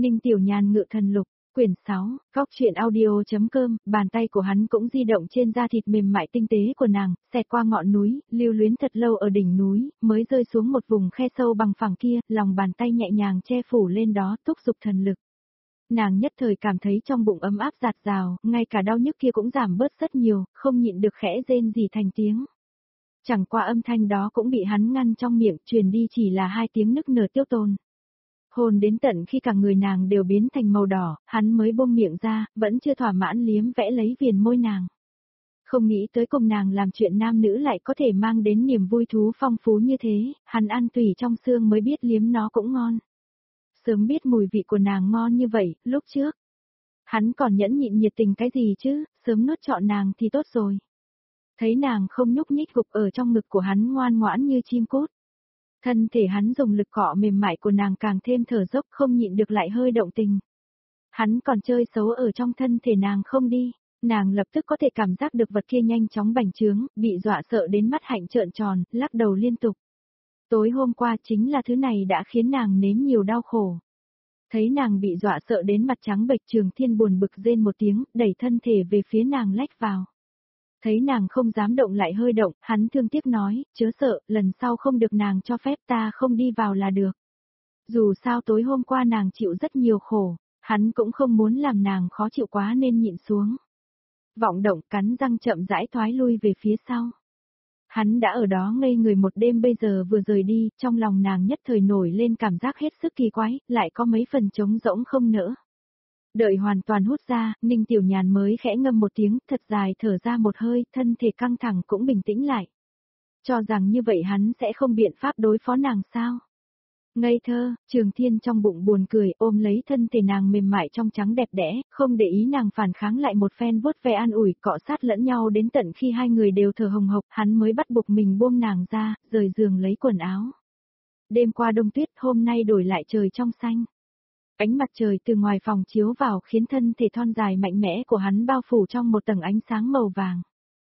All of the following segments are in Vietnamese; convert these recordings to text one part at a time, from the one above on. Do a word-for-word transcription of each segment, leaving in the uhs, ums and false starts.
Ninh Tiểu Nhàn ngự thần lục, quyển sáu, góc truyện audio.com, bàn tay của hắn cũng di động trên da thịt mềm mại tinh tế của nàng, xẹt qua ngọn núi, lưu luyến thật lâu ở đỉnh núi, mới rơi xuống một vùng khe sâu bằng phẳng kia, lòng bàn tay nhẹ nhàng che phủ lên đó, thúc giục thần lực. Nàng nhất thời cảm thấy trong bụng ấm áp dạt dào, ngay cả đau nhức kia cũng giảm bớt rất nhiều, không nhịn được khẽ rên rỉ thành tiếng. Chẳng qua âm thanh đó cũng bị hắn ngăn trong miệng, truyền đi chỉ là hai tiếng nức nở tiêu tồn. Hồn đến tận khi cả người nàng đều biến thành màu đỏ, hắn mới buông miệng ra, vẫn chưa thỏa mãn liếm vẽ lấy viền môi nàng. Không nghĩ tới cùng nàng làm chuyện nam nữ lại có thể mang đến niềm vui thú phong phú như thế, hắn ăn tùy trong xương mới biết liếm nó cũng ngon. Sớm biết mùi vị của nàng ngon như vậy, lúc trước. Hắn còn nhẫn nhịn nhiệt tình cái gì chứ, sớm nuốt trọn nàng thì tốt rồi. Thấy nàng không nhúc nhích gục ở trong ngực của hắn ngoan ngoãn như chim cút. Thân thể hắn dùng lực cọ mềm mại của nàng càng thêm thở dốc không nhịn được lại hơi động tình. Hắn còn chơi xấu ở trong thân thể nàng không đi, nàng lập tức có thể cảm giác được vật kia nhanh chóng bành trướng, bị dọa sợ đến mắt hạnh trợn tròn, lắc đầu liên tục. Tối hôm qua chính là thứ này đã khiến nàng nếm nhiều đau khổ. Thấy nàng bị dọa sợ đến mặt trắng bệch, Trường Thiên buồn bực rên một tiếng, đẩy thân thể về phía nàng lách vào. Thấy nàng không dám động lại hơi động, hắn thương tiếc nói, chớ sợ, lần sau không được nàng cho phép ta không đi vào là được. Dù sao tối hôm qua nàng chịu rất nhiều khổ, hắn cũng không muốn làm nàng khó chịu quá nên nhịn xuống. Vọng động cắn răng chậm rãi thoái lui về phía sau. Hắn đã ở đó ngây người một đêm, bây giờ vừa rời đi, trong lòng nàng nhất thời nổi lên cảm giác hết sức kỳ quái, lại có mấy phần trống rỗng không nỡ. Đợi hoàn toàn hút ra, Ninh Tiểu Nhàn mới khẽ ngâm một tiếng, thật dài thở ra một hơi, thân thể căng thẳng cũng bình tĩnh lại. Cho rằng như vậy hắn sẽ không biện pháp đối phó nàng sao? Ngây thơ, Trường Thiên trong bụng buồn cười, ôm lấy thân thể nàng mềm mại trong trắng đẹp đẽ, không để ý nàng phản kháng, lại một phen vuốt ve an ủi, cọ sát lẫn nhau đến tận khi hai người đều thở hồng hộc, hắn mới bắt buộc mình buông nàng ra, rời giường lấy quần áo. Đêm qua đông tuyết, hôm nay đổi lại trời trong xanh. Ánh mặt trời từ ngoài phòng chiếu vào khiến thân thể thon dài mạnh mẽ của hắn bao phủ trong một tầng ánh sáng màu vàng.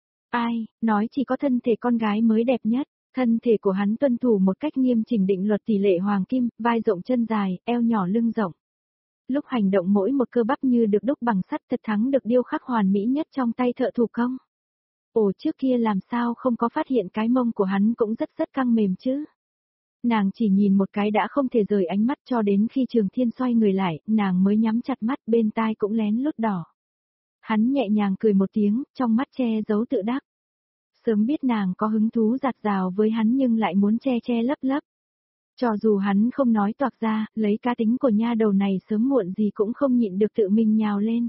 Ai, nói chỉ có thân thể con gái mới đẹp nhất, thân thể của hắn tuân thủ một cách nghiêm chỉnh định luật tỷ lệ hoàng kim, vai rộng chân dài, eo nhỏ lưng rộng. Lúc hành động mỗi một cơ bắp như được đúc bằng sắt, thật thắng được điêu khắc hoàn mỹ nhất trong tay thợ thủ công. Ồ, trước kia làm sao không có phát hiện cái mông của hắn cũng rất rất căng mềm chứ. Nàng chỉ nhìn một cái đã không thể rời ánh mắt, cho đến khi Trường Thiên xoay người lại, nàng mới nhắm chặt mắt, bên tai cũng lén lút đỏ. Hắn nhẹ nhàng cười một tiếng, trong mắt che giấu tự đắc. Sớm biết nàng có hứng thú dạt dào với hắn nhưng lại muốn che che lấp lấp. Cho dù hắn không nói toạc ra, lấy cá tính của nha đầu này sớm muộn gì cũng không nhịn được tự mình nhào lên.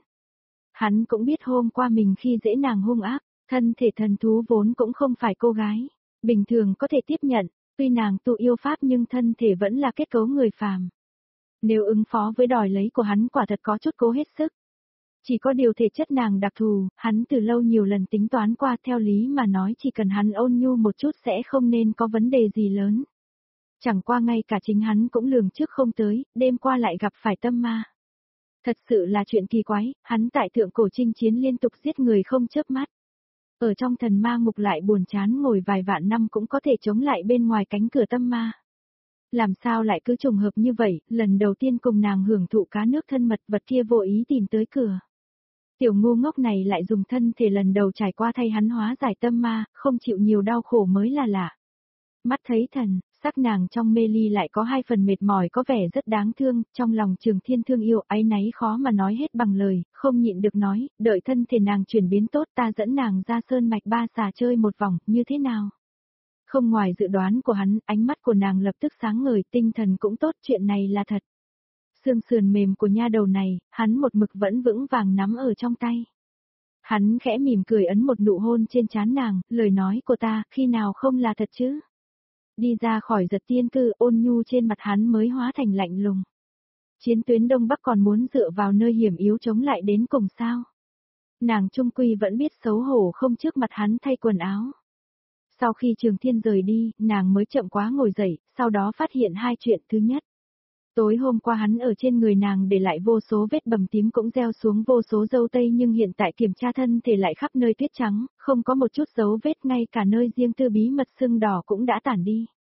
Hắn cũng biết hôm qua mình khi dễ nàng hung ác, thân thể thần thú vốn cũng không phải cô gái, bình thường có thể tiếp nhận. Tuy nàng tu yêu pháp nhưng thân thể vẫn là kết cấu người phàm. Nếu ứng phó với đòi lấy của hắn quả thật có chút cố hết sức. Chỉ có điều thể chất nàng đặc thù, hắn từ lâu nhiều lần tính toán qua, theo lý mà nói chỉ cần hắn ôn nhu một chút sẽ không nên có vấn đề gì lớn. Chẳng qua ngay cả chính hắn cũng lường trước không tới, đêm qua lại gặp phải tâm ma. Thật sự là chuyện kỳ quái, hắn tại thượng cổ chinh chiến liên tục giết người không chớp mắt. Ở trong thần ma ngục lại buồn chán ngồi vài vạn năm cũng có thể chống lại bên ngoài cánh cửa tâm ma. Làm sao lại cứ trùng hợp như vậy, lần đầu tiên cùng nàng hưởng thụ cá nước thân mật, vật kia vô ý tìm tới cửa. Tiểu ngu ngốc này lại dùng thân thể lần đầu trải qua thay hắn hóa giải tâm ma, không chịu nhiều đau khổ mới là lạ. Mắt thấy thần, sắc nàng trong mê ly lại có hai phần mệt mỏi, có vẻ rất đáng thương, trong lòng Trường Thiên thương yêu áy náy khó mà nói hết bằng lời, không nhịn được nói, đợi thân thể nàng chuyển biến tốt ta dẫn nàng ra sơn mạch ba xà chơi một vòng, như thế nào? Không ngoài dự đoán của hắn, ánh mắt của nàng lập tức sáng ngời, tinh thần cũng tốt, chuyện này là thật. Xương sườn mềm của nha đầu này, hắn một mực vẫn vững vàng nắm ở trong tay. Hắn khẽ mỉm cười ấn một nụ hôn trên trán nàng, lời nói của ta, khi nào không là thật chứ? Đi ra khỏi Giật Tiên Cư, ôn nhu trên mặt hắn mới hóa thành lạnh lùng. Chiến tuyến Đông Bắc còn muốn dựa vào nơi hiểm yếu chống lại đến cùng sao? Nàng trung quy vẫn biết xấu hổ không trước mặt hắn thay quần áo. Sau khi Trường Thiên rời đi, nàng mới chậm quá ngồi dậy, sau đó phát hiện hai chuyện. Thứ nhất, tối hôm qua hắn ở trên người nàng để lại vô số vết bầm tím cũng gieo xuống vô số dâu tây, nhưng hiện tại kiểm tra thân thể lại khắp nơi tuyết trắng, không có một chút dấu vết, ngay cả nơi riêng tư bí mật sưng đỏ cũng đã tản đi.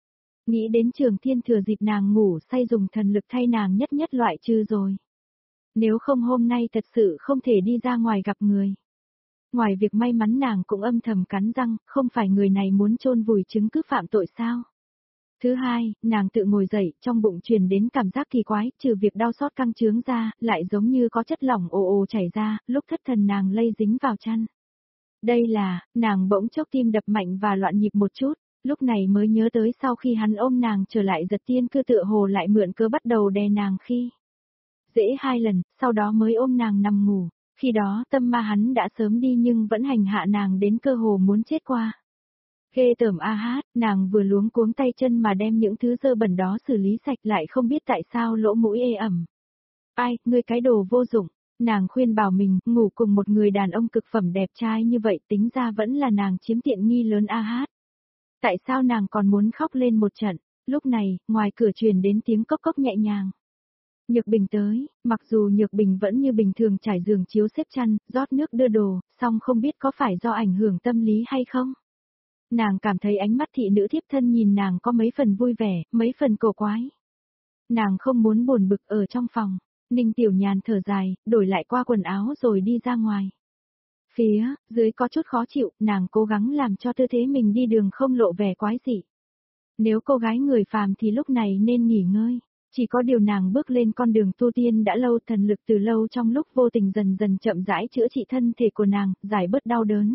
Nghĩ đến Trường Thiên thừa dịp nàng ngủ say dùng thần lực thay nàng nhất nhất loại trừ rồi. Nếu không hôm nay thật sự không thể đi ra ngoài gặp người. Ngoài việc may mắn nàng cũng âm thầm cắn răng, không phải người này muốn chôn vùi chứng cứ phạm tội sao. Thứ hai, nàng tự ngồi dậy, trong bụng truyền đến cảm giác kỳ quái, trừ việc đau xót căng trướng ra, lại giống như có chất lỏng ồ ồ chảy ra, lúc thất thần nàng lây dính vào chăn. Đây là, nàng bỗng chốc tim đập mạnh và loạn nhịp một chút, lúc này mới nhớ tới sau khi hắn ôm nàng trở lại Giật Tiên Cư tựa hồ lại mượn cớ bắt đầu đè nàng khi dễ hai lần, sau đó mới ôm nàng nằm ngủ, khi đó tâm ma hắn đã sớm đi nhưng vẫn hành hạ nàng đến cơ hồ muốn chết qua. Ghê tởm a hát, nàng vừa luống cuống tay chân mà đem những thứ dơ bẩn đó xử lý sạch lại không biết tại sao lỗ mũi ê ẩm. Ai, ngươi cái đồ vô dụng, nàng khuyên bảo mình, ngủ cùng một người đàn ông cực phẩm đẹp trai như vậy tính ra vẫn là nàng chiếm tiện nghi lớn a hát. Tại sao nàng còn muốn khóc lên một trận, lúc này, ngoài cửa truyền đến tiếng cốc cốc nhẹ nhàng. Nhược Bình tới, mặc dù Nhược Bình vẫn như bình thường trải giường chiếu xếp chăn, rót nước đưa đồ, song không biết có phải do ảnh hưởng tâm lý hay không. Nàng cảm thấy ánh mắt thị nữ thiếp thân nhìn nàng có mấy phần vui vẻ, mấy phần cổ quái. Nàng không muốn buồn bực ở trong phòng, Ninh Tiểu Nhàn thở dài, đổi lại qua quần áo rồi đi ra ngoài. Phía dưới có chút khó chịu, nàng cố gắng làm cho tư thế mình đi đường không lộ vẻ quái dị. Nếu cô gái người phàm thì lúc này nên nghỉ ngơi. Chỉ có điều nàng bước lên con đường tu tiên đã lâu, thần lực từ lâu trong lúc vô tình dần dần chậm rãi chữa trị thân thể của nàng, giải bớt đau đớn.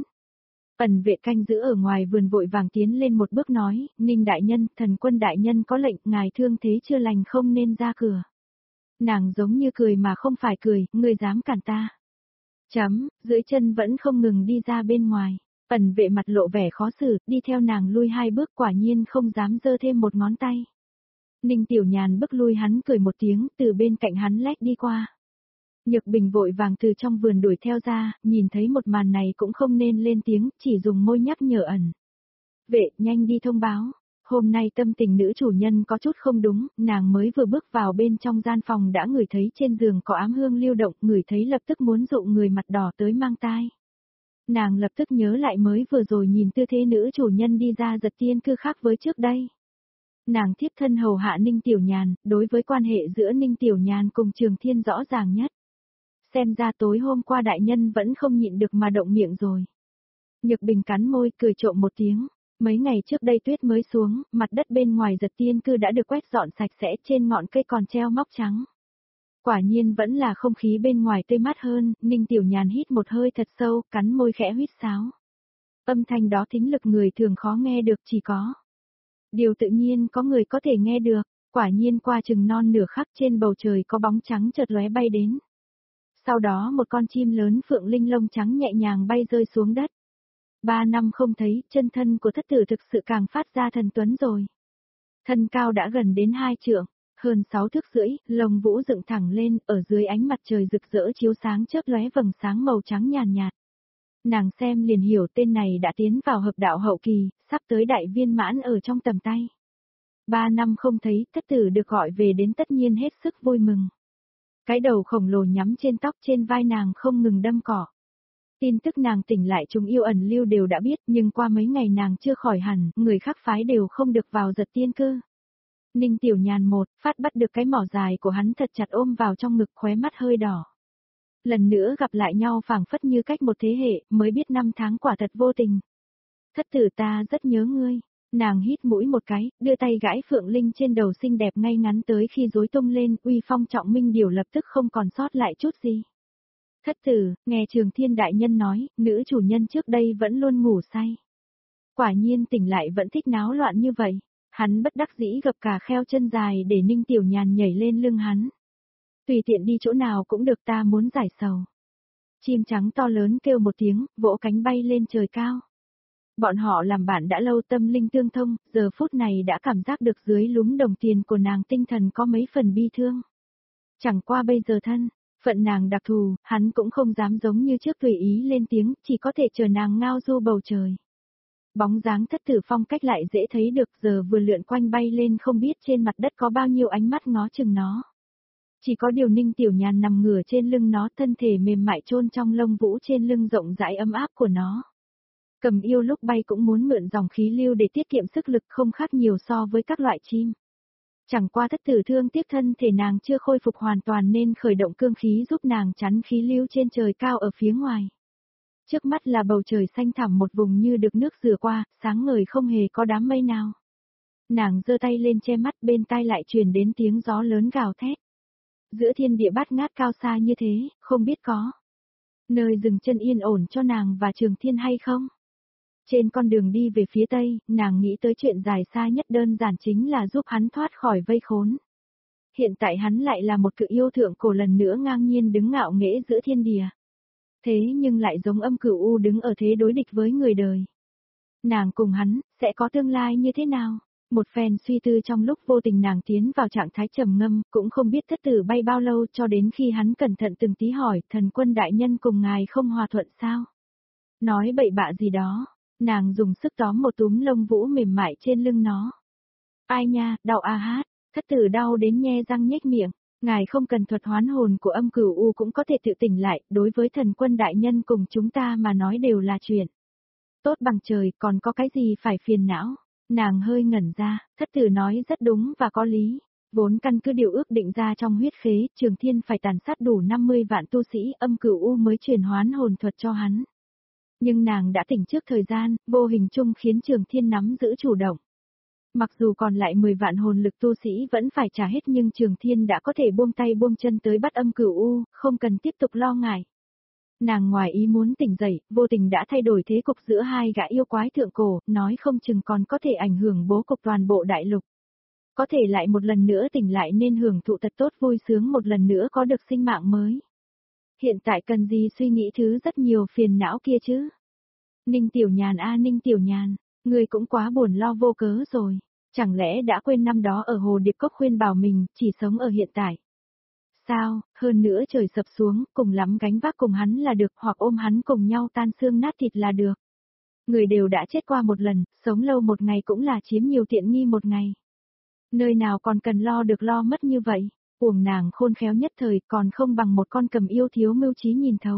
Ẩn vệ canh giữ ở ngoài vườn vội vàng tiến lên một bước nói, Ninh đại nhân, thần quân đại nhân có lệnh, ngài thương thế chưa lành không nên ra cửa. Nàng giống như cười mà không phải cười, ngươi dám cản ta. Chấm, dưới chân vẫn không ngừng đi ra bên ngoài. Ẩn vệ mặt lộ vẻ khó xử, đi theo nàng lui hai bước, quả nhiên không dám giơ thêm một ngón tay. Ninh Tiểu Nhàn bước lui hắn cười một tiếng, từ bên cạnh hắn lách đi qua. Nhược Bình vội vàng từ trong vườn đuổi theo ra, nhìn thấy một màn này cũng không nên lên tiếng, chỉ dùng môi nhắc nhở Ẩn vệ, nhanh đi thông báo. Hôm nay tâm tình nữ chủ nhân có chút không đúng, nàng mới vừa bước vào bên trong gian phòng đã ngửi thấy trên giường có ám hương lưu động, ngửi thấy lập tức muốn dụ người mặt đỏ tới mang tai. Nàng lập tức nhớ lại mới vừa rồi nhìn tư thế nữ chủ nhân đi ra Giật Tiên Cư khác với trước đây. Nàng thiếp thân hầu hạ Ninh Tiểu Nhàn, đối với quan hệ giữa Ninh Tiểu Nhàn cùng Trường Thiên rõ ràng nhất. Xem ra tối hôm qua đại nhân vẫn không nhịn được mà động miệng rồi. Nhược Bình cắn môi cười trộm một tiếng. Mấy ngày trước đây tuyết mới xuống, mặt đất bên ngoài Giật Tiên Cư đã được quét dọn sạch sẽ, trên ngọn cây còn treo móc trắng. Quả nhiên vẫn là không khí bên ngoài tươi mát hơn, Ninh Tiểu Nhàn hít một hơi thật sâu, cắn môi khẽ huýt sáo. Âm thanh đó thính lực người thường khó nghe được, chỉ có điều tự nhiên có người có thể nghe được, quả nhiên qua chừng non nửa khắc trên bầu trời có bóng trắng chợt lóe bay đến. Sau đó một con chim lớn phượng linh lông trắng nhẹ nhàng bay rơi xuống đất. Ba năm không thấy, chân thân của thất tử thực sự càng phát ra thần tuấn rồi. Thân cao đã gần đến hai trượng, hơn sáu thước rưỡi, lông vũ dựng thẳng lên, ở dưới ánh mặt trời rực rỡ chiếu sáng chớp lóe vầng sáng màu trắng nhàn nhạt. Nàng xem liền hiểu tên này đã tiến vào hợp đạo hậu kỳ, sắp tới đại viên mãn ở trong tầm tay. Ba năm không thấy, thất tử được gọi về đến tất nhiên hết sức vui mừng. Cái đầu khổng lồ nhắm trên tóc trên vai nàng không ngừng đâm cỏ. Tin tức nàng tỉnh lại chúng yêu ẩn lưu đều đã biết, nhưng qua mấy ngày nàng chưa khỏi hẳn, người khác phái đều không được vào Giật Tiên Cư. Ninh Tiểu Nhàn một, phát bắt được cái mỏ dài của hắn thật chặt ôm vào trong ngực, khóe mắt hơi đỏ. Lần nữa gặp lại nhau phảng phất như cách một thế hệ, mới biết năm tháng quả thật vô tình. Thất tử ta rất nhớ ngươi. Nàng hít mũi một cái, đưa tay gãi phượng linh trên đầu xinh đẹp ngay ngắn tới khi rối tung lên, uy phong trọng minh điều lập tức không còn sót lại chút gì. Thất tử, nghe Trường Thiên đại nhân nói, nữ chủ nhân trước đây vẫn luôn ngủ say. Quả nhiên tỉnh lại vẫn thích náo loạn như vậy. Hắn bất đắc dĩ gập cả kheo chân dài để Ninh Tiểu Nhàn nhảy lên lưng hắn. Tùy tiện đi chỗ nào cũng được, ta muốn giải sầu. Chim trắng to lớn kêu một tiếng, vỗ cánh bay lên trời cao. Bọn họ làm bạn đã lâu, tâm linh tương thông, giờ phút này đã cảm giác được dưới lúm đồng tiền của nàng tinh thần có mấy phần bi thương. Chẳng qua bây giờ thân, phận nàng đặc thù, hắn cũng không dám giống như trước tùy ý lên tiếng, chỉ có thể chờ nàng ngao du bầu trời. Bóng dáng thất tử phong cách lại dễ thấy được, giờ vừa lượn quanh bay lên không biết trên mặt đất có bao nhiêu ánh mắt ngó chừng nó. Chỉ có điều Ninh Tiểu Nhàn nằm ngửa trên lưng nó, thân thể mềm mại chôn trong lông vũ trên lưng rộng rãi ấm áp của nó. Cầm yêu lúc bay cũng muốn mượn dòng khí lưu để tiết kiệm sức lực, không khác nhiều so với các loại chim. Chẳng qua thất tử thương tiếc thân thể nàng chưa khôi phục hoàn toàn nên khởi động cương khí giúp nàng chắn khí lưu trên trời cao ở phía ngoài. Trước mắt là bầu trời xanh thẳm, một vùng như được nước rửa qua, sáng ngời không hề có đám mây nào. Nàng giơ tay lên che mắt, bên tai lại truyền đến tiếng gió lớn gào thét. Giữa thiên địa bát ngát cao xa như thế, không biết có nơi dừng chân yên ổn cho nàng và Trường Thiên hay không? Trên con đường đi về phía tây, nàng nghĩ tới chuyện dài xa nhất đơn giản chính là giúp hắn thoát khỏi vây khốn. Hiện tại hắn lại là một cự yêu thượng cổ lần nữa ngang nhiên đứng ngạo nghễ giữa thiên địa. Thế nhưng lại giống Âm Cửu U đứng ở thế đối địch với người đời. Nàng cùng hắn, sẽ có tương lai như thế nào? Một phen suy tư trong lúc vô tình nàng tiến vào trạng thái trầm ngâm, cũng không biết thất tử bay bao lâu cho đến khi hắn cẩn thận từng tí hỏi, thần quân đại nhân cùng ngài không hòa thuận sao? Nói bậy bạ gì đó, nàng dùng sức tóm một túm lông vũ mềm mại trên lưng nó. Ai nha, đau a hát, thất tử đau đến nhe răng nhếch miệng, ngài không cần thuật hoán hồn của Âm Cửu U cũng có thể tự tỉnh lại, đối với thần quân đại nhân cùng chúng ta mà nói đều là chuyện tốt bằng trời, còn có cái gì phải phiền não. Nàng hơi ngẩn ra, thất tử nói rất đúng và có lý. Vốn căn cứ điều ước định ra trong huyết khế, Trường Thiên phải tàn sát đủ năm mươi vạn tu sĩ, Âm Cửu U mới truyền hoán hồn thuật cho hắn. Nhưng nàng đã tỉnh trước thời gian, vô hình chung khiến Trường Thiên nắm giữ chủ động. Mặc dù còn lại mười vạn hồn lực tu sĩ vẫn phải trả hết, nhưng Trường Thiên đã có thể buông tay buông chân tới bắt Âm Cửu U, không cần tiếp tục lo ngại. Nàng ngoài ý muốn tỉnh dậy, vô tình đã thay đổi thế cục giữa hai gã yêu quái thượng cổ, nói không chừng còn có thể ảnh hưởng bố cục toàn bộ đại lục. Có thể lại một lần nữa tỉnh lại nên hưởng thụ thật tốt, vui sướng một lần nữa có được sinh mạng mới. Hiện tại cần gì suy nghĩ thứ rất nhiều phiền não kia chứ? Ninh Tiểu Nhàn a Ninh Tiểu Nhàn, người cũng quá buồn lo vô cớ rồi. Chẳng lẽ đã quên năm đó ở Hồ Điệp Cốc khuyên bảo mình, chỉ sống ở hiện tại? Sao, hơn nữa trời sập xuống, cùng lắm gánh vác cùng hắn là được, hoặc ôm hắn cùng nhau tan xương nát thịt là được. Người đều đã chết qua một lần, sống lâu một ngày cũng là chiếm nhiều tiện nghi một ngày. Nơi nào còn cần lo được lo mất như vậy, uổng nàng khôn khéo nhất thời còn không bằng một con cầm yêu thiếu mưu trí nhìn thấu.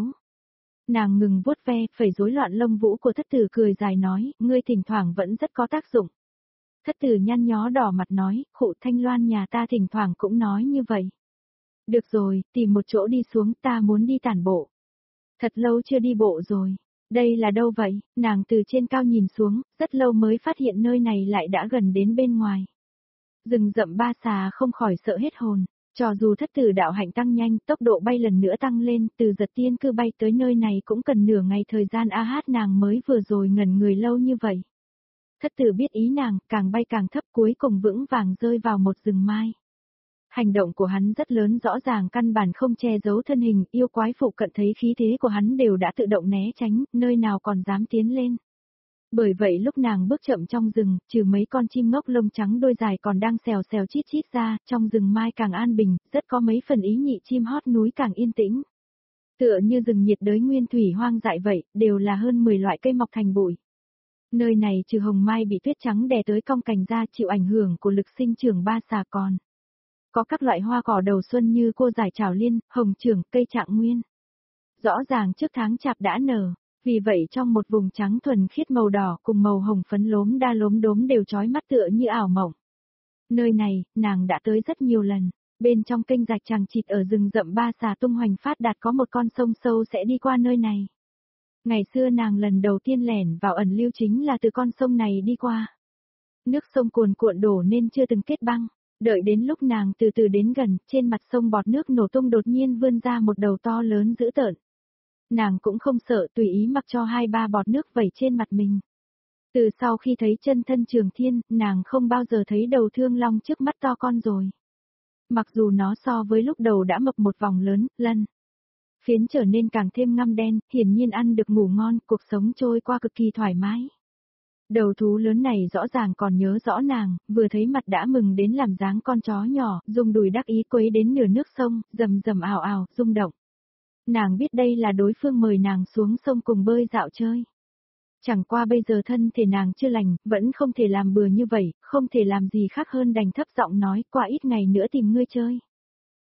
Nàng ngừng vuốt ve, phẩy rối loạn lông vũ của thất tử, cười dài nói, ngươi thỉnh thoảng vẫn rất có tác dụng. Thất tử nhăn nhó đỏ mặt nói, khụ Thanh Loan nhà ta thỉnh thoảng cũng nói như vậy. Được rồi, tìm một chỗ đi xuống, ta muốn đi tản bộ. Thật lâu chưa đi bộ rồi. Đây là đâu vậy? Nàng từ trên cao nhìn xuống, rất lâu mới phát hiện nơi này lại đã gần đến bên ngoài. Rừng rậm ba xà không khỏi sợ hết hồn. Cho dù thất tử đạo hạnh tăng nhanh, tốc độ bay lần nữa tăng lên, từ giật tiên cư bay tới nơi này cũng cần nửa ngày thời gian, a hát nàng mới vừa rồi ngẩn người lâu như vậy. Thất tử biết ý nàng, càng bay càng thấp, cuối cùng vững vàng rơi vào một rừng mai. Hành động của hắn rất lớn, rõ ràng căn bản không che giấu thân hình, yêu quái phụ cận thấy khí thế của hắn đều đã tự động né tránh, nơi nào còn dám tiến lên. Bởi vậy lúc nàng bước chậm trong rừng, trừ mấy con chim ngốc lông trắng đôi dài còn đang xèo xèo chít chít ra, trong rừng mai càng an bình, rất có mấy phần ý nhị chim hót núi càng yên tĩnh. Tựa như rừng nhiệt đới nguyên thủy hoang dại vậy, đều là hơn mười loại cây mọc thành bụi. Nơi này trừ hồng mai bị tuyết trắng đè tới cong cành ra chịu ảnh hưởng của lực sinh trưởng ba xà còn. Có các loại hoa cỏ đầu xuân như cô giải trảo liên, hồng trưởng, cây trạng nguyên. Rõ ràng trước tháng chạp đã nở, vì vậy trong một vùng trắng thuần khiết màu đỏ cùng màu hồng phấn lốm đa lốm đốm đều chói mắt tựa như ảo mộng. Nơi này, nàng đã tới rất nhiều lần, bên trong kênh rạch chằng chịt ở rừng rậm ba xà tung hoành phát đạt có một con sông sâu sẽ đi qua nơi này. Ngày xưa nàng lần đầu tiên lẻn vào ẩn lưu chính là từ con sông này đi qua. Nước sông cuồn cuộn đổ nên chưa từng kết băng. Đợi đến lúc nàng từ từ đến gần, trên mặt sông bọt nước nổ tung đột nhiên vươn ra một đầu to lớn dữ tợn. Nàng cũng không sợ, tùy ý mặc cho hai ba bọt nước vẩy trên mặt mình. Từ sau khi thấy chân thân Trường Thiên, nàng không bao giờ thấy đầu thương long trước mắt to con rồi. Mặc dù nó so với lúc đầu đã mập một vòng lớn, lân phiến trở nên càng thêm ngăm đen, hiển nhiên ăn được ngủ ngon, cuộc sống trôi qua cực kỳ thoải mái. Đầu thú lớn này rõ ràng còn nhớ rõ nàng, vừa thấy mặt đã mừng đến làm dáng con chó nhỏ, dùng đùi đắc ý quấy đến nửa nước sông, rầm rầm ào ào, rung động. Nàng biết đây là đối phương mời nàng xuống sông cùng bơi dạo chơi. Chẳng qua bây giờ thân thể nàng chưa lành, vẫn không thể làm bừa như vậy, không thể làm gì khác hơn đành thấp giọng nói, qua ít ngày nữa tìm ngươi chơi.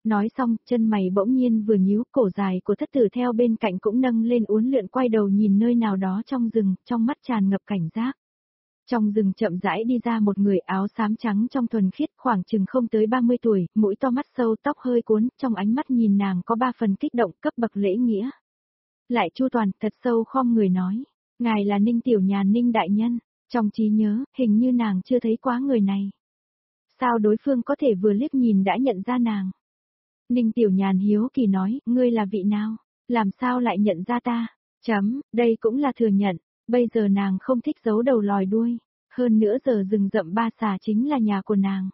Nói xong, chân mày bỗng nhiên vừa nhíu, cổ dài của thất tử theo bên cạnh cũng nâng lên uốn lượn quay đầu nhìn nơi nào đó trong rừng, trong mắt tràn ngập cảnh giác. Trong rừng chậm rãi đi ra một người áo xám trắng trong thuần khiết, khoảng chừng không tới ba mươi tuổi, mũi to mắt sâu tóc hơi cuốn, trong ánh mắt nhìn nàng có ba phần kích động cấp bậc lễ nghĩa. Lại chu toàn, thật sâu khom người nói, ngài là Ninh Tiểu Nhàn Ninh đại nhân, trong trí nhớ, hình như nàng chưa thấy quá người này. Sao đối phương có thể vừa liếc nhìn đã nhận ra nàng? Ninh Tiểu Nhàn hiếu kỳ nói, ngươi là vị nào? Làm sao lại nhận ra ta? Chấm, đây cũng là thừa nhận, bây giờ nàng không thích giấu đầu lòi đuôi. Hơn nữa giờ rừng rậm Ba Xà chính là nhà của nàng.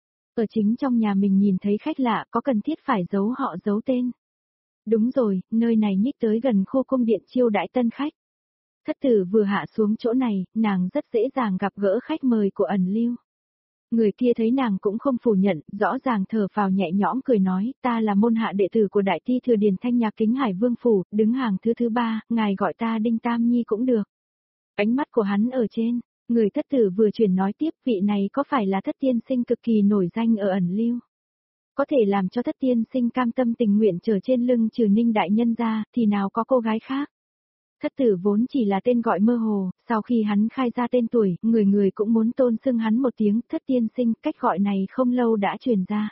Ở chính trong nhà mình nhìn thấy khách lạ có cần thiết phải giấu họ giấu tên. Đúng rồi, nơi này nhích tới gần khu cung điện chiêu đãi tân khách. Thất tử vừa hạ xuống chỗ này, nàng rất dễ dàng gặp gỡ khách mời của ẩn lưu. Người kia thấy nàng cũng không phủ nhận, rõ ràng thở phào nhẹ nhõm cười nói, ta là môn hạ đệ tử của Đại Ti Thừa Điền Thanh Nhạc Kính Hải Vương Phủ, đứng hàng thứ thứ ba, ngài gọi ta Đinh Tam Nhi cũng được. Ánh mắt của hắn ở trên, người thất tử vừa chuyển nói tiếp, vị này có phải là thất tiên sinh cực kỳ nổi danh ở ẩn lưu. Có thể làm cho thất tiên sinh cam tâm tình nguyện trở trên lưng trừ Ninh đại nhân ra, thì nào có cô gái khác. Thất tử vốn chỉ là tên gọi mơ hồ, sau khi hắn khai ra tên tuổi, người người cũng muốn tôn xưng hắn một tiếng thất tiên sinh, cách gọi này không lâu đã truyền ra.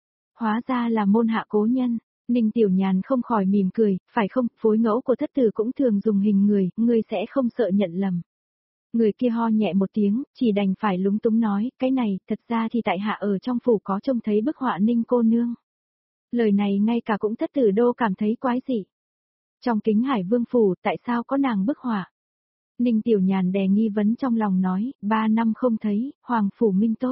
Hóa ra là môn hạ cố nhân, Ninh Tiểu Nhàn không khỏi mỉm cười, phải không, phối ngẫu của thất tử cũng thường dùng hình người, ngươi sẽ không sợ nhận lầm. Người kia ho nhẹ một tiếng, chỉ đành phải lúng túng nói, cái này, thật ra thì tại hạ ở trong phủ có trông thấy bức họa Ninh cô nương. Lời này ngay cả cũng thất tử đô cảm thấy quái dị. Trong Kính Hải Vương Phủ, tại sao có nàng bức họa? Ninh Tiểu Nhàn đè nghi vấn trong lòng nói, ba năm không thấy, Hoàng Phủ minh tốt.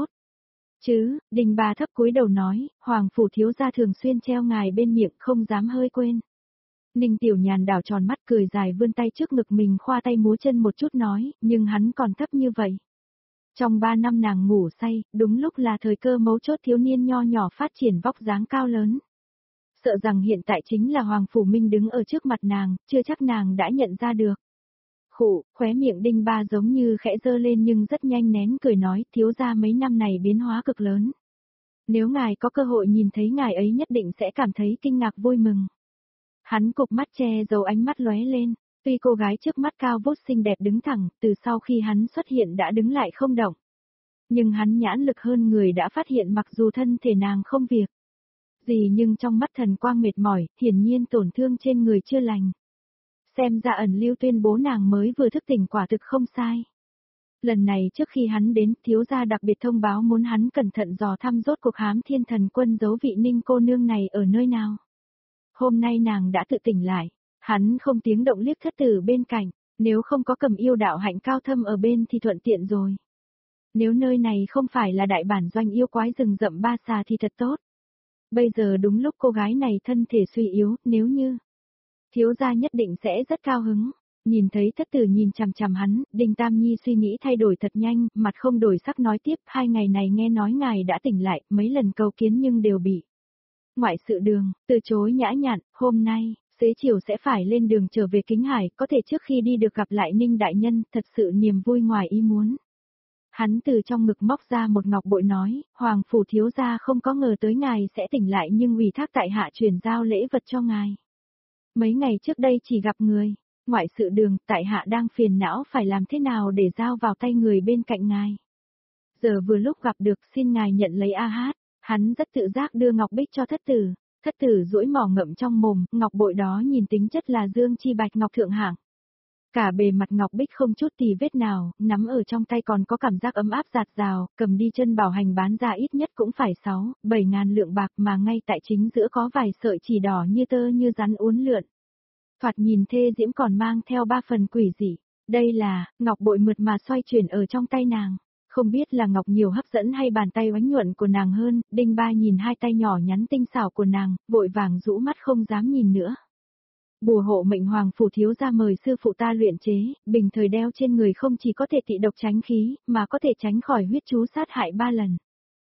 Chứ, Đinh Ba thấp cúi đầu nói, Hoàng Phủ thiếu gia thường xuyên treo ngài bên miệng không dám hơi quên. Ninh Tiểu Nhàn đảo tròn mắt cười dài vươn tay trước ngực mình khoa tay múa chân một chút nói, nhưng hắn còn thấp như vậy. Trong ba năm nàng ngủ say, đúng lúc là thời cơ mấu chốt thiếu niên nho nhỏ phát triển vóc dáng cao lớn. Sợ rằng hiện tại chính là Hoàng Phủ Minh đứng ở trước mặt nàng, chưa chắc nàng đã nhận ra được. Khụ, khóe miệng Đinh Ba giống như khẽ dơ lên nhưng rất nhanh nén cười nói, thiếu gia mấy năm này biến hóa cực lớn. Nếu ngài có cơ hội nhìn thấy ngài ấy nhất định sẽ cảm thấy kinh ngạc vui mừng. Hắn cụp mắt che giấu ánh mắt lóe lên, tuy cô gái trước mắt cao vút xinh đẹp đứng thẳng, từ sau khi hắn xuất hiện đã đứng lại không động. Nhưng hắn nhãn lực hơn người đã phát hiện mặc dù thân thể nàng không việc gì nhưng trong mắt thần quang mệt mỏi, hiển nhiên tổn thương trên người chưa lành. Xem ra ẩn lưu tuyên bố nàng mới vừa thức tỉnh quả thực không sai. Lần này trước khi hắn đến, thiếu gia đặc biệt thông báo muốn hắn cẩn thận dò thăm rốt cuộc Hám Thiên Thần Quân giấu vị Ninh cô nương này ở nơi nào. Hôm nay nàng đã tự tỉnh lại, hắn không tiếng động liếc thất tử bên cạnh, nếu không có cầm yêu đạo hạnh cao thâm ở bên thì thuận tiện rồi. Nếu nơi này không phải là đại bản doanh yêu quái rừng rậm Ba Xà thì thật tốt. Bây giờ đúng lúc cô gái này thân thể suy yếu, nếu như thiếu gia nhất định sẽ rất cao hứng. Nhìn thấy thất tử nhìn chằm chằm hắn, Đinh Tam Nhi suy nghĩ thay đổi thật nhanh, mặt không đổi sắc nói tiếp, hai ngày này nghe nói ngài đã tỉnh lại, mấy lần cầu kiến nhưng đều bị ngoại sự đường, từ chối nhã nhặn, hôm nay, xế chiều sẽ phải lên đường trở về Kính Hải, có thể trước khi đi được gặp lại Ninh đại nhân, thật sự niềm vui ngoài ý muốn. Hắn từ trong ngực móc ra một ngọc bội nói, Hoàng Phủ thiếu gia không có ngờ tới ngài sẽ tỉnh lại nhưng ủy thác tại hạ chuyển giao lễ vật cho ngài. Mấy ngày trước đây chỉ gặp người, ngoại sự đường, tại hạ đang phiền não phải làm thế nào để giao vào tay người bên cạnh ngài. Giờ vừa lúc gặp được xin ngài nhận lấy a hát, hắn rất tự giác đưa ngọc bích cho thất tử, thất tử duỗi mỏ ngậm trong mồm, ngọc bội đó nhìn tính chất là dương chi bạch ngọc thượng hạng. Cả bề mặt ngọc bích không chút tì vết nào, nắm ở trong tay còn có cảm giác ấm áp dạt dào, cầm đi chân bảo hành bán ra ít nhất cũng phải sáu, bảy ngàn lượng bạc mà ngay tại chính giữa có vài sợi chỉ đỏ như tơ như rắn uốn lượn. Thoạt nhìn thê diễm còn mang theo ba phần quỷ dị, đây là, ngọc bội mượt mà xoay chuyển ở trong tay nàng. Không biết là ngọc nhiều hấp dẫn hay bàn tay oánh nhuận của nàng hơn, Đinh Ba nhìn hai tay nhỏ nhắn tinh xảo của nàng, vội vàng rũ mắt không dám nhìn nữa. Bùa hộ mệnh Hoàng Phủ thiếu gia mời sư phụ ta luyện chế, bình thời đeo trên người không chỉ có thể tị độc tránh khí, mà có thể tránh khỏi huyết chú sát hại ba lần.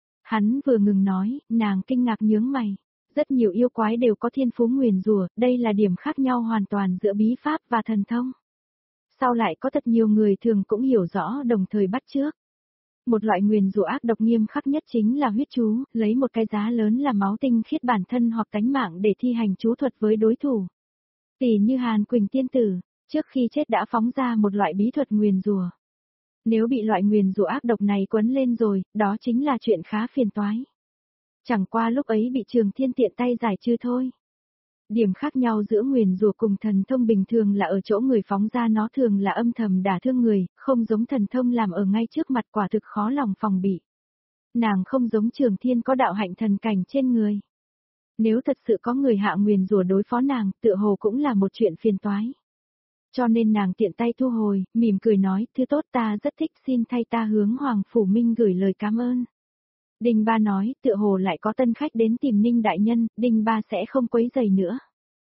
Hắn vừa ngừng nói, nàng kinh ngạc nhướng mày. Rất nhiều yêu quái đều có thiên phú nguyền rủa, đây là điểm khác nhau hoàn toàn giữa bí pháp và thần thông. Sau lại có thật nhiều người thường cũng hiểu rõ đồng thời bắt chước. Một loại nguyền rủa ác độc nghiêm khắc nhất chính là huyết chú, lấy một cái giá lớn là máu tinh khiết bản thân hoặc tánh mạng để thi hành chú thuật với đối thủ. Tỷ như Hàn Quỳnh tiên tử, trước khi chết đã phóng ra một loại bí thuật nguyền rủa. Nếu bị loại nguyền rủa ác độc này quấn lên rồi, đó chính là chuyện khá phiền toái. Chẳng qua lúc ấy bị Trường Thiên tiện tay giải trừ thôi. Điểm khác nhau giữa nguyền rủa cùng thần thông bình thường là ở chỗ người phóng ra nó thường là âm thầm đả thương người, không giống thần thông làm ở ngay trước mặt, quả thực khó lòng phòng bị. Nàng không giống Trường Thiên có đạo hạnh thần cảnh trên người. Nếu thật sự có người hạ nguyền rủa đối phó nàng, tựa hồ cũng là một chuyện phiền toái. Cho nên nàng tiện tay thu hồi, mỉm cười nói, thứ tốt ta rất thích, xin thay ta hướng Hoàng Phủ Minh gửi lời cảm ơn. Đinh Ba nói, tựa hồ lại có tân khách đến tìm Ninh đại nhân, Đinh Ba sẽ không quấy rầy nữa.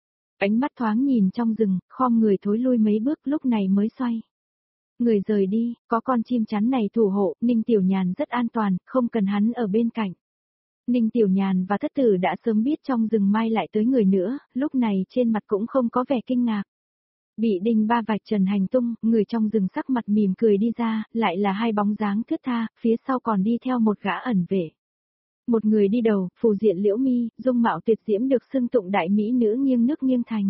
Ánh mắt thoáng nhìn trong rừng, khom người thối lui mấy bước lúc này mới xoay. Người rời đi, có con chim chắn này thủ hộ, Ninh Tiểu Nhàn rất an toàn, không cần hắn ở bên cạnh. Ninh Tiểu Nhàn và thất tử đã sớm biết trong rừng mai lại tới người nữa, lúc này trên mặt cũng không có vẻ kinh ngạc. Bị Đinh Ba vạch trần hành tung, người trong rừng sắc mặt mỉm cười đi ra, lại là hai bóng dáng thướt tha, phía sau còn đi theo một gã ẩn vệ. Một người đi đầu, phù diện liễu mi, dung mạo tuyệt diễm được xưng tụng đại mỹ nữ nghiêng nước nghiêng thành.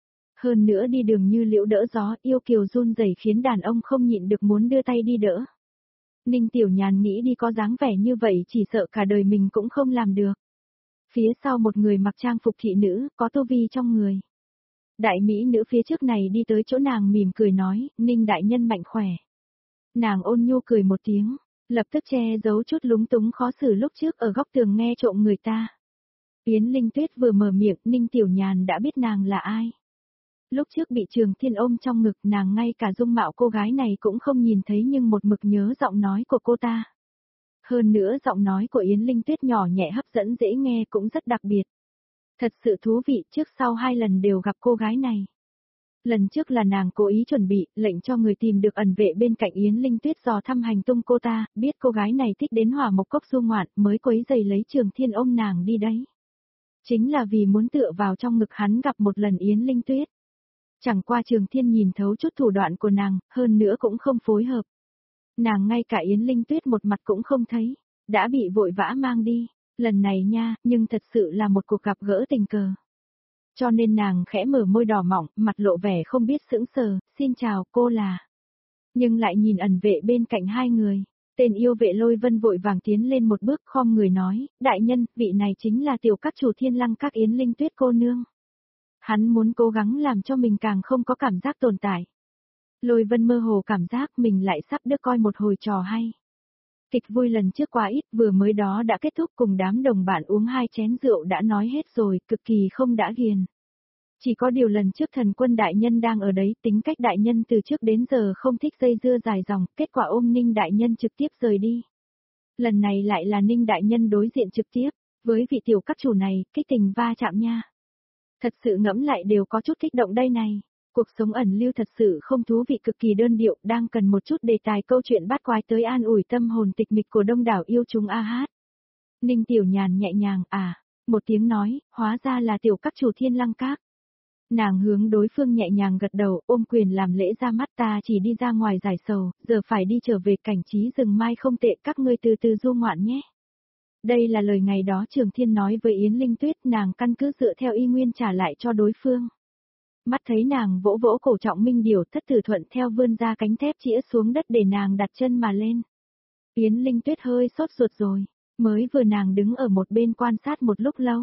Hơn nữa đi đường như liễu đỡ gió, yêu kiều run rẩy khiến đàn ông không nhịn được muốn đưa tay đi đỡ. Ninh Tiểu Nhàn nghĩ đi có dáng vẻ như vậy chỉ sợ cả đời mình cũng không làm được. Phía sau một người mặc trang phục thị nữ, có tu vi trong người. Đại mỹ nữ phía trước này đi tới chỗ nàng mỉm cười nói, Ninh đại nhân mạnh khỏe. Nàng ôn nhu cười một tiếng, lập tức che giấu chút lúng túng khó xử lúc trước ở góc tường nghe trộm người ta. Yến Linh Tuyết vừa mở miệng, Ninh Tiểu Nhàn đã biết nàng là ai. Lúc trước bị Trường Thiên ôm trong ngực, nàng ngay cả dung mạo cô gái này cũng không nhìn thấy nhưng một mực nhớ giọng nói của cô ta. Hơn nữa giọng nói của Yến Linh Tuyết nhỏ nhẹ hấp dẫn dễ nghe cũng rất đặc biệt. Thật sự thú vị, trước sau hai lần đều gặp cô gái này. Lần trước là nàng cố ý chuẩn bị, lệnh cho người tìm được ẩn vệ bên cạnh Yến Linh Tuyết dò thăm hành tung cô ta, biết cô gái này thích đến Hỏa Mộc Cốc du ngoạn, mới quấy giày lấy Trường Thiên ôm nàng đi đấy. Chính là vì muốn tựa vào trong ngực hắn gặp một lần Yến Linh Tuyết. Chẳng qua Trường Thiên nhìn thấu chút thủ đoạn của nàng, hơn nữa cũng không phối hợp. Nàng ngay cả Yến Linh Tuyết một mặt cũng không thấy, đã bị vội vã mang đi. Lần này nha, nhưng thật sự là một cuộc gặp gỡ tình cờ. Cho nên nàng khẽ mở môi đỏ mỏng, mặt lộ vẻ không biết sững sờ, xin chào, cô là. Nhưng lại nhìn ẩn vệ bên cạnh hai người. Tên yêu vệ Lôi Vân vội vàng tiến lên một bước khom người nói, đại nhân, vị này chính là tiểu các chủ Thiên Lăng các Yến Linh Tuyết cô nương. Hắn muốn cố gắng làm cho mình càng không có cảm giác tồn tại. Lôi Vân mơ hồ cảm giác mình lại sắp được coi một hồi trò hay. Kịch vui lần trước quá ít, vừa mới đó đã kết thúc, cùng đám đồng bạn uống hai chén rượu đã nói hết rồi, cực kỳ không đã ghiền. Chỉ có điều lần trước Thần Quân đại nhân đang ở đấy, tính cách đại nhân từ trước đến giờ không thích dây dưa dài dòng, kết quả ôm Ninh đại nhân trực tiếp rời đi. Lần này lại là Ninh đại nhân đối diện trực tiếp, với vị tiểu các chủ này, kích tình va chạm nha. Thật sự ngẫm lại đều có chút kích động đây này. Cuộc sống ẩn lưu thật sự không thú vị, cực kỳ đơn điệu, đang cần một chút đề tài câu chuyện bát quái tới an ủi tâm hồn tịch mịch của đông đảo yêu chúng a hát. Ninh Tiểu Nhàn nhẹ nhàng, à, một tiếng nói, hóa ra là tiểu các chủ Thiên Lăng các. Nàng hướng đối phương nhẹ nhàng gật đầu, ôm quyền làm lễ ra mắt, ta chỉ đi ra ngoài giải sầu, giờ phải đi trở về cảnh trí rừng mai không tệ, các ngươi từ từ du ngoạn nhé. Đây là lời ngày đó Trường Thiên nói với Yến Linh Tuyết, nàng căn cứ dựa theo y nguyên trả lại cho đối phương. Mắt thấy nàng vỗ vỗ cổ Trọng Minh Điểu, thất tử thuận theo vươn ra cánh thép chĩa xuống đất để nàng đặt chân mà lên. Yến Linh Tuyết hơi sốt ruột rồi, mới vừa nàng đứng ở một bên quan sát một lúc lâu.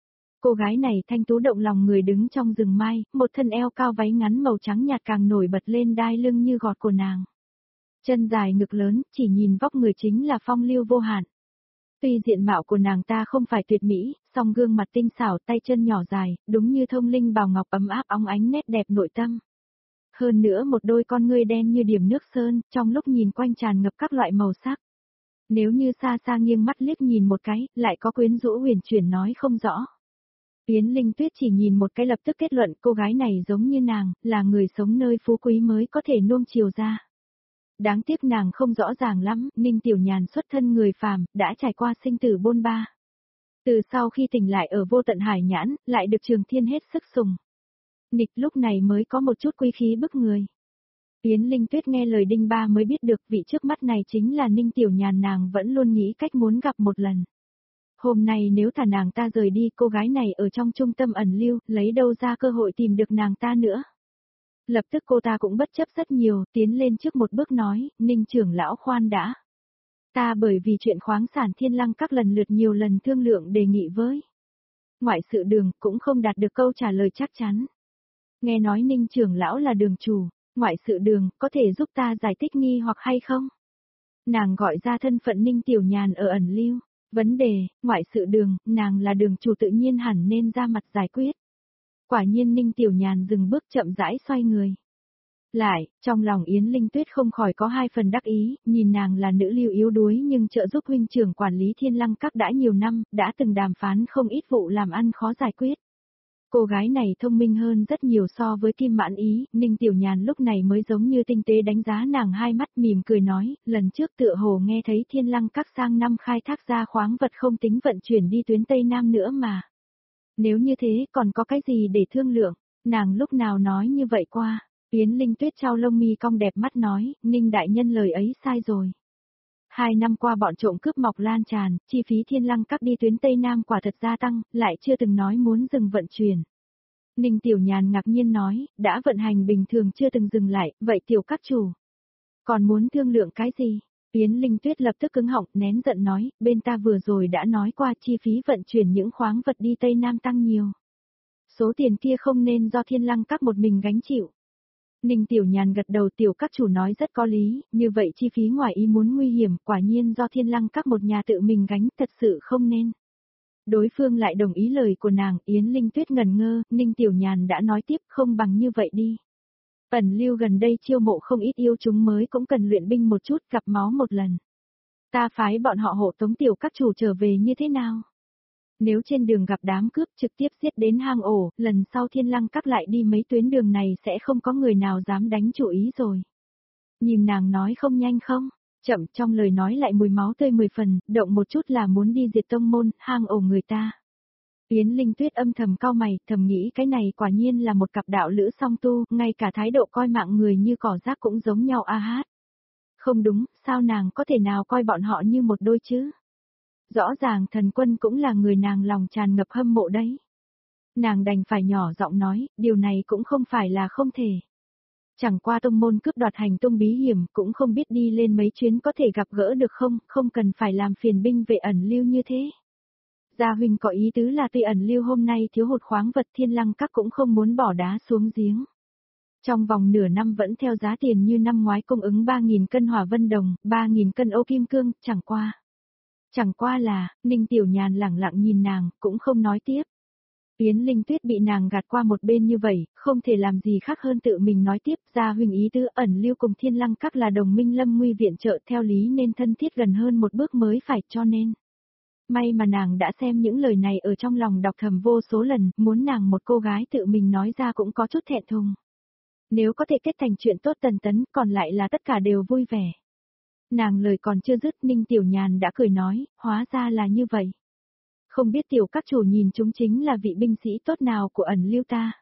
Cô gái này thanh tú động lòng người đứng trong rừng mai, một thân eo cao váy ngắn màu trắng nhạt càng nổi bật lên đai lưng như gọt của nàng. Chân dài ngực lớn, chỉ nhìn vóc người chính là phong lưu vô hạn. Tuy diện mạo của nàng ta không phải tuyệt mỹ, song gương mặt tinh xảo, tay chân nhỏ dài, đúng như thông linh bào ngọc ấm áp óng ánh nét đẹp nội tâm. Hơn nữa một đôi con ngươi đen như điểm nước sơn, trong lúc nhìn quanh tràn ngập các loại màu sắc. Nếu như xa xa nghiêng mắt liếc nhìn một cái, lại có quyến rũ huyền chuyển nói không rõ. Yến Linh Tuyết chỉ nhìn một cái lập tức kết luận cô gái này giống như nàng, là người sống nơi phú quý mới có thể nuông chiều ra. Đáng tiếc nàng không rõ ràng lắm, Ninh Tiểu Nhàn xuất thân người phàm, đã trải qua sinh tử bôn ba. Từ sau khi tỉnh lại ở vô tận hải nhãn, lại được Trường Thiên hết sức sùng. Nịch lúc này mới có một chút quý khí bức người. Yến Linh Tuyết nghe lời Đinh Ba mới biết được vị trước mắt này chính là Ninh Tiểu Nhàn, nàng vẫn luôn nghĩ cách muốn gặp một lần. Hôm nay nếu thả nàng ta rời đi, cô gái này ở trong trung tâm ẩn lưu, lấy đâu ra cơ hội tìm được nàng ta nữa. Lập tức cô ta cũng bất chấp rất nhiều, tiến lên trước một bước nói, Ninh trưởng lão khoan đã. Ta bởi vì chuyện khoáng sản Thiên Lăng các lần lượt nhiều lần thương lượng đề nghị với ngoại sự Đường, cũng không đạt được câu trả lời chắc chắn. Nghe nói Ninh trưởng lão là đường chủ, ngoại sự Đường, có thể giúp ta giải thích nghi hoặc hay không? Nàng gọi ra thân phận Ninh Tiểu Nhàn ở ẩn lưu. Vấn đề, ngoại sự Đường, nàng là đường chủ tự nhiên hẳn nên ra mặt giải quyết. Quả nhiên Ninh Tiểu Nhàn dừng bước chậm rãi xoay người. Lại, trong lòng Yến Linh Tuyết không khỏi có hai phần đắc ý, nhìn nàng là nữ lưu yếu đuối nhưng trợ giúp huynh trưởng quản lý Thiên Lăng các đã nhiều năm, đã từng đàm phán không ít vụ làm ăn khó giải quyết. Cô gái này thông minh hơn rất nhiều so với Kim Mãn Ý, Ninh Tiểu Nhàn lúc này mới giống như tinh tế đánh giá nàng hai mắt mỉm cười nói, lần trước tựa hồ nghe thấy Thiên Lăng các sang năm khai thác ra khoáng vật không tính vận chuyển đi tuyến Tây Nam nữa mà. Nếu như thế còn có cái gì để thương lượng, nàng lúc nào nói như vậy qua. Yến Linh Tuyết trao lông mi cong đẹp mắt nói, Ninh đại nhân lời ấy sai rồi. Hai năm qua bọn trộm cướp mọc lan tràn, chi phí Thiên Lăng các đi tuyến Tây Nam quả thật gia tăng, lại chưa từng nói muốn dừng vận chuyển. Ninh Tiểu Nhàn ngạc nhiên nói, đã vận hành bình thường chưa từng dừng lại, vậy tiểu các chủ còn muốn thương lượng cái gì? Yến Linh Tuyết lập tức cứng họng, nén giận nói, bên ta vừa rồi đã nói qua chi phí vận chuyển những khoáng vật đi Tây Nam tăng nhiều. Số tiền kia không nên do Thiên Lăng các một mình gánh chịu. Ninh Tiểu Nhàn gật đầu, tiểu các chủ nói rất có lý, như vậy chi phí ngoài ý muốn nguy hiểm, quả nhiên do Thiên Lăng các một nhà tự mình gánh, thật sự không nên. Đối phương lại đồng ý lời của nàng, Yến Linh Tuyết ngần ngơ, Ninh Tiểu Nhàn đã nói tiếp, không bằng như vậy đi. Ẩn lưu gần đây chiêu mộ không ít yêu chúng mới cũng cần luyện binh một chút, gặp máu một lần. Ta phái bọn họ hộ tống tiểu các chủ trở về như thế nào? Nếu trên đường gặp đám cướp trực tiếp giết đến hang ổ, lần sau Thiên Lăng các lại đi mấy tuyến đường này sẽ không có người nào dám đánh chủ ý rồi. Nhìn nàng nói không nhanh không, chậm, trong lời nói lại mùi máu tươi mười phần, động một chút là muốn đi diệt tông môn, hang ổ người ta. Yến Linh Tuyết âm thầm cau mày, thầm nghĩ cái này quả nhiên là một cặp đạo lữ song tu, ngay cả thái độ coi mạng người như cỏ rác cũng giống nhau a hát. Không đúng, sao nàng có thể nào coi bọn họ như một đôi chứ? Rõ ràng Thần Quân cũng là người nàng lòng tràn ngập hâm mộ đấy. Nàng đành phải nhỏ giọng nói, điều này cũng không phải là không thể. Chẳng qua tông môn cướp đoạt hành tung bí hiểm, cũng không biết đi lên mấy chuyến có thể gặp gỡ được không, không cần phải làm phiền binh vệ ẩn lưu như thế. Gia huynh có ý tứ là tuy ẩn lưu hôm nay thiếu hụt khoáng vật, Thiên Lăng các cũng không muốn bỏ đá xuống giếng. Trong vòng nửa năm vẫn theo giá tiền như năm ngoái cung ứng ba nghìn cân hỏa vân đồng, ba nghìn cân ô kim cương, chẳng qua. Chẳng qua là, Ninh Tiểu Nhàn lẳng lặng nhìn nàng, cũng không nói tiếp. Yến Linh Tuyết bị nàng gạt qua một bên như vậy, không thể làm gì khác hơn tự mình nói tiếp. Gia huynh ý tứ ẩn lưu cùng Thiên Lăng các là đồng minh lâm nguy viện trợ, theo lý nên thân thiết gần hơn một bước mới phải, cho nên. May mà nàng đã xem những lời này ở trong lòng đọc thầm vô số lần, muốn nàng một cô gái tự mình nói ra cũng có chút thẹn thùng. Nếu có thể kết thành chuyện tốt tần tấn, còn lại là tất cả đều vui vẻ. Nàng lời còn chưa dứt, Ninh Tiểu Nhàn đã cười nói, hóa ra là như vậy. Không biết tiểu các chủ nhìn chúng chính là vị binh sĩ tốt nào của ẩn lưu ta.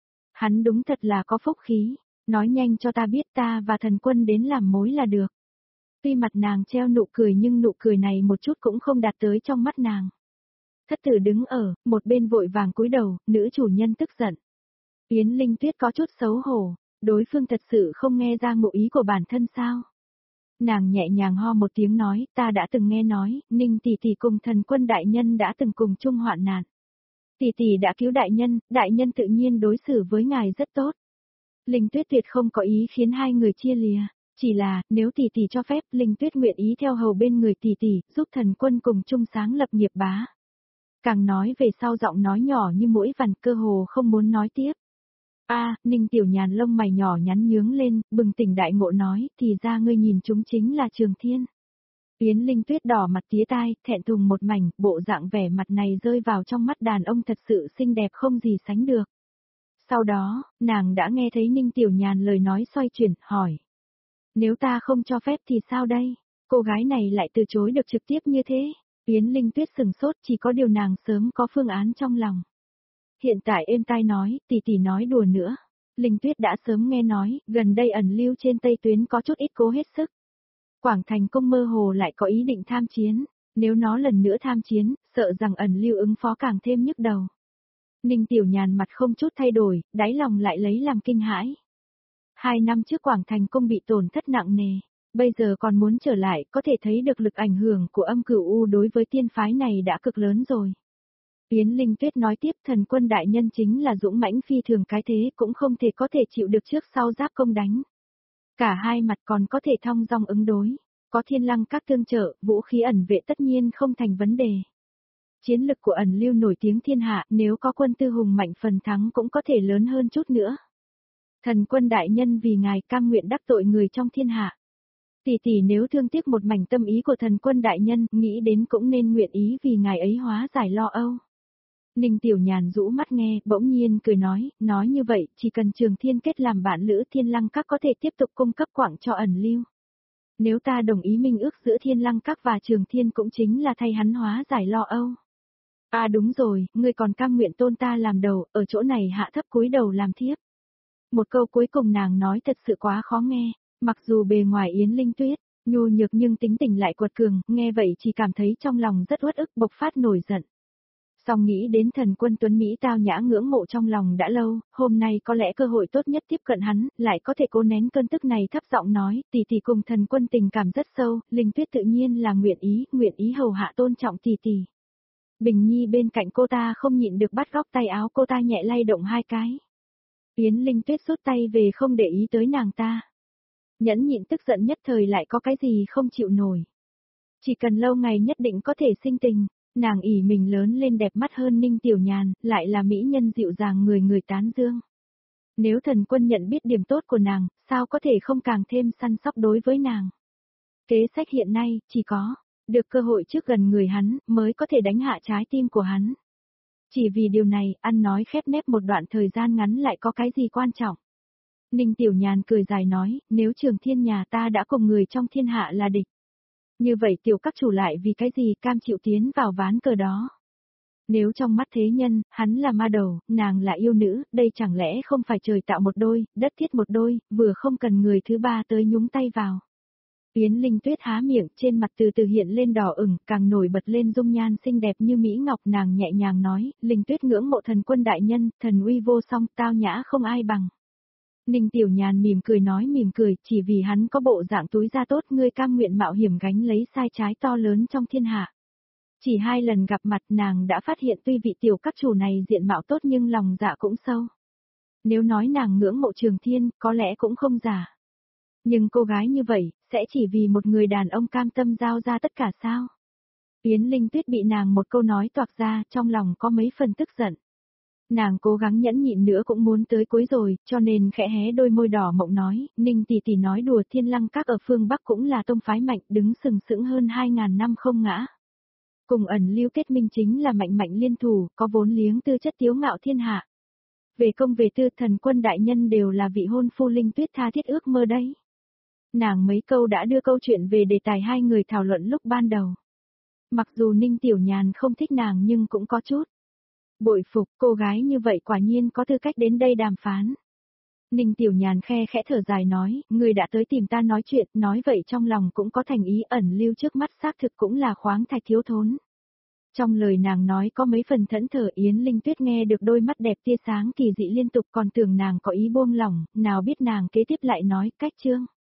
Hắn đúng thật là có phúc khí, nói nhanh cho ta biết, ta và Thần Quân đến làm mối là được. Tuy mặt nàng treo nụ cười nhưng nụ cười này một chút cũng không đạt tới trong mắt nàng. Thất tử đứng ở, một bên vội vàng cúi đầu, nữ chủ nhân tức giận. Yến Linh Tuyết có chút xấu hổ, đối phương thật sự không nghe ra ngụ ý của bản thân sao. Nàng nhẹ nhàng ho một tiếng nói, ta đã từng nghe nói, Ninh tỷ tỷ cùng Thần Quân đại nhân đã từng cùng chung hoạn nạn. Tỷ tỷ đã cứu đại nhân, đại nhân tự nhiên đối xử với ngài rất tốt. Linh Tuyết tuyệt không có ý khiến hai người chia lìa, chỉ là, nếu tỷ tỷ cho phép, Linh Tuyết nguyện ý theo hầu bên người tỷ tỷ, giúp Thần Quân cùng chung sáng lập nghiệp bá. Càng nói về sau giọng nói nhỏ như mũi vằn, cơ hồ không muốn nói tiếp. A, Ninh Tiểu Nhàn lông mày nhỏ nhắn nhướng lên, bừng tỉnh đại ngộ nói, thì ra ngươi nhìn chúng chính là Trường Thiên. Yến Linh Tuyết đỏ mặt tía tai, thẹn thùng một mảnh, bộ dạng vẻ mặt này rơi vào trong mắt đàn ông thật sự xinh đẹp không gì sánh được. Sau đó, nàng đã nghe thấy Ninh Tiểu Nhàn lời nói xoay chuyển, hỏi. Nếu ta không cho phép thì sao đây? Cô gái này lại từ chối được trực tiếp như thế. Yến Linh Tuyết sừng sốt, chỉ có điều nàng sớm có phương án trong lòng. Hiện tại êm tai nói, tỷ tỷ nói đùa nữa. Linh Tuyết đã sớm nghe nói, gần đây ẩn lưu trên Tây Tuyến có chút ít cố hết sức. Quảng Thành Công mơ hồ lại có ý định tham chiến, nếu nó lần nữa tham chiến, sợ rằng ẩn lưu ứng phó càng thêm nhức đầu. Ninh Tiểu Nhàn mặt không chút thay đổi, đáy lòng lại lấy làm kinh hãi. Hai năm trước Quảng Thành Công bị tổn thất nặng nề, bây giờ còn muốn trở lại, có thể thấy được lực ảnh hưởng của âm cửu u đối với tiên phái này đã cực lớn rồi. Yến Linh Tuyết nói tiếp, thần quân đại nhân chính là dũng mãnh phi thường cái thế, cũng không thể có thể chịu được trước sau giáp công đánh. Cả hai mặt còn có thể thong dong ứng đối, có Thiên Lăng Các tương trợ, vũ khí ẩn vệ tất nhiên không thành vấn đề. Chiến lực của ẩn lưu nổi tiếng thiên hạ, nếu có quân tư hùng mạnh phần thắng cũng có thể lớn hơn chút nữa. Thần quân đại nhân vì ngài cam nguyện đắc tội người trong thiên hạ. Tỷ tỷ nếu thương tiếc một mảnh tâm ý của thần quân đại nhân, nghĩ đến cũng nên nguyện ý vì ngài ấy hóa giải lo âu. Ninh Tiểu Nhàn rũ mắt nghe, bỗng nhiên cười nói, nói như vậy, chỉ cần Trường Thiên kết làm bạn lữ Thiên Lăng Các có thể tiếp tục cung cấp quảng cho ẩn lưu. Nếu ta đồng ý minh ước giữa Thiên Lăng Các và Trường Thiên cũng chính là thay hắn hóa giải lo âu. À đúng rồi, ngươi còn cam nguyện tôn ta làm đầu, ở chỗ này hạ thấp cúi đầu làm thiếp. Một câu cuối cùng nàng nói thật sự quá khó nghe, mặc dù bề ngoài Yến Linh Tuyết, nhu nhược nhưng tính tình lại quật cường, nghe vậy chỉ cảm thấy trong lòng rất uất ức bộc phát nổi giận. Song nghĩ đến thần quân tuấn Mỹ tao nhã ngưỡng mộ trong lòng đã lâu, hôm nay có lẽ cơ hội tốt nhất tiếp cận hắn, lại có thể cố nén cơn tức này thấp giọng nói, tỷ tỷ cùng thần quân tình cảm rất sâu, Linh Tuyết tự nhiên là nguyện ý, nguyện ý hầu hạ tôn trọng tỷ tỷ. Bình Nhi bên cạnh cô ta không nhịn được bắt góc tay áo cô ta nhẹ lay động hai cái. Yến Linh Tuyết rút tay về không để ý tới nàng ta. Nhẫn nhịn tức giận nhất thời lại có cái gì không chịu nổi. Chỉ cần lâu ngày nhất định có thể sinh tình, nàng ỷ mình lớn lên đẹp mắt hơn Ninh Tiểu Nhàn, lại là mỹ nhân dịu dàng người người tán dương. Nếu thần quân nhận biết điểm tốt của nàng, sao có thể không càng thêm săn sóc đối với nàng. Kế sách hiện nay, chỉ có, được cơ hội trước gần người hắn, mới có thể đánh hạ trái tim của hắn. Chỉ vì điều này, ăn nói khép nép một đoạn thời gian ngắn lại có cái gì quan trọng. Ninh Tiểu Nhàn cười dài nói, nếu Trường Thiên nhà ta đã cùng người trong thiên hạ là địch. Như vậy tiểu các chủ lại vì cái gì cam chịu tiến vào ván cờ đó. Nếu trong mắt thế nhân, hắn là ma đầu, nàng là yêu nữ, đây chẳng lẽ không phải trời tạo một đôi, đất thiết một đôi, vừa không cần người thứ ba tới nhúng tay vào. Yến Linh Tuyết há miệng, trên mặt từ từ hiện lên đỏ ửng, càng nổi bật lên dung nhan xinh đẹp như mỹ ngọc, nàng nhẹ nhàng nói, Linh Tuyết ngưỡng mộ thần quân đại nhân, thần uy vô song, tao nhã không ai bằng. Ninh Tiểu Nhàn mỉm cười nói mỉm cười, chỉ vì hắn có bộ dạng túi da tốt, ngươi cam nguyện mạo hiểm gánh lấy sai trái to lớn trong thiên hạ. Chỉ hai lần gặp mặt nàng đã phát hiện tuy vị tiểu các chủ này diện mạo tốt nhưng lòng dạ cũng sâu. Nếu nói nàng ngưỡng mộ Trường Thiên, có lẽ cũng không giả. Nhưng cô gái như vậy, sẽ chỉ vì một người đàn ông cam tâm giao ra tất cả sao? Yến Linh Tuyết bị nàng một câu nói toạc ra, trong lòng có mấy phần tức giận. Nàng cố gắng nhẫn nhịn nữa cũng muốn tới cuối rồi, cho nên khẽ hé đôi môi đỏ mộng nói, Ninh tỷ tỷ nói đùa, Thiên Lăng Các ở phương Bắc cũng là tông phái mạnh, đứng sừng sững hơn hai ngàn năm không ngã. Cùng ẩn lưu kết minh chính là mạnh mạnh liên thủ, có vốn liếng tư chất tiếu ngạo thiên hạ. Về công về tư, thần quân đại nhân đều là vị hôn phu Linh Tuyết tha thiết ước mơ đấy. Nàng mấy câu đã đưa câu chuyện về đề tài hai người thảo luận lúc ban đầu. Mặc dù Ninh Tiểu Nhàn không thích nàng nhưng cũng có chút bội phục, cô gái như vậy quả nhiên có tư cách đến đây đàm phán. Ninh Tiểu Nhàn khe khẽ thở dài nói, người đã tới tìm ta nói chuyện, nói vậy trong lòng cũng có thành ý, ẩn lưu trước mắt xác thực cũng là khoáng thạch thiếu thốn. Trong lời nàng nói có mấy phần thẫn thờ. Yến Linh Tuyết nghe được đôi mắt đẹp tia sáng kỳ dị liên tục, còn tưởng nàng có ý buông lỏng, nào biết nàng kế tiếp lại nói, cách chương.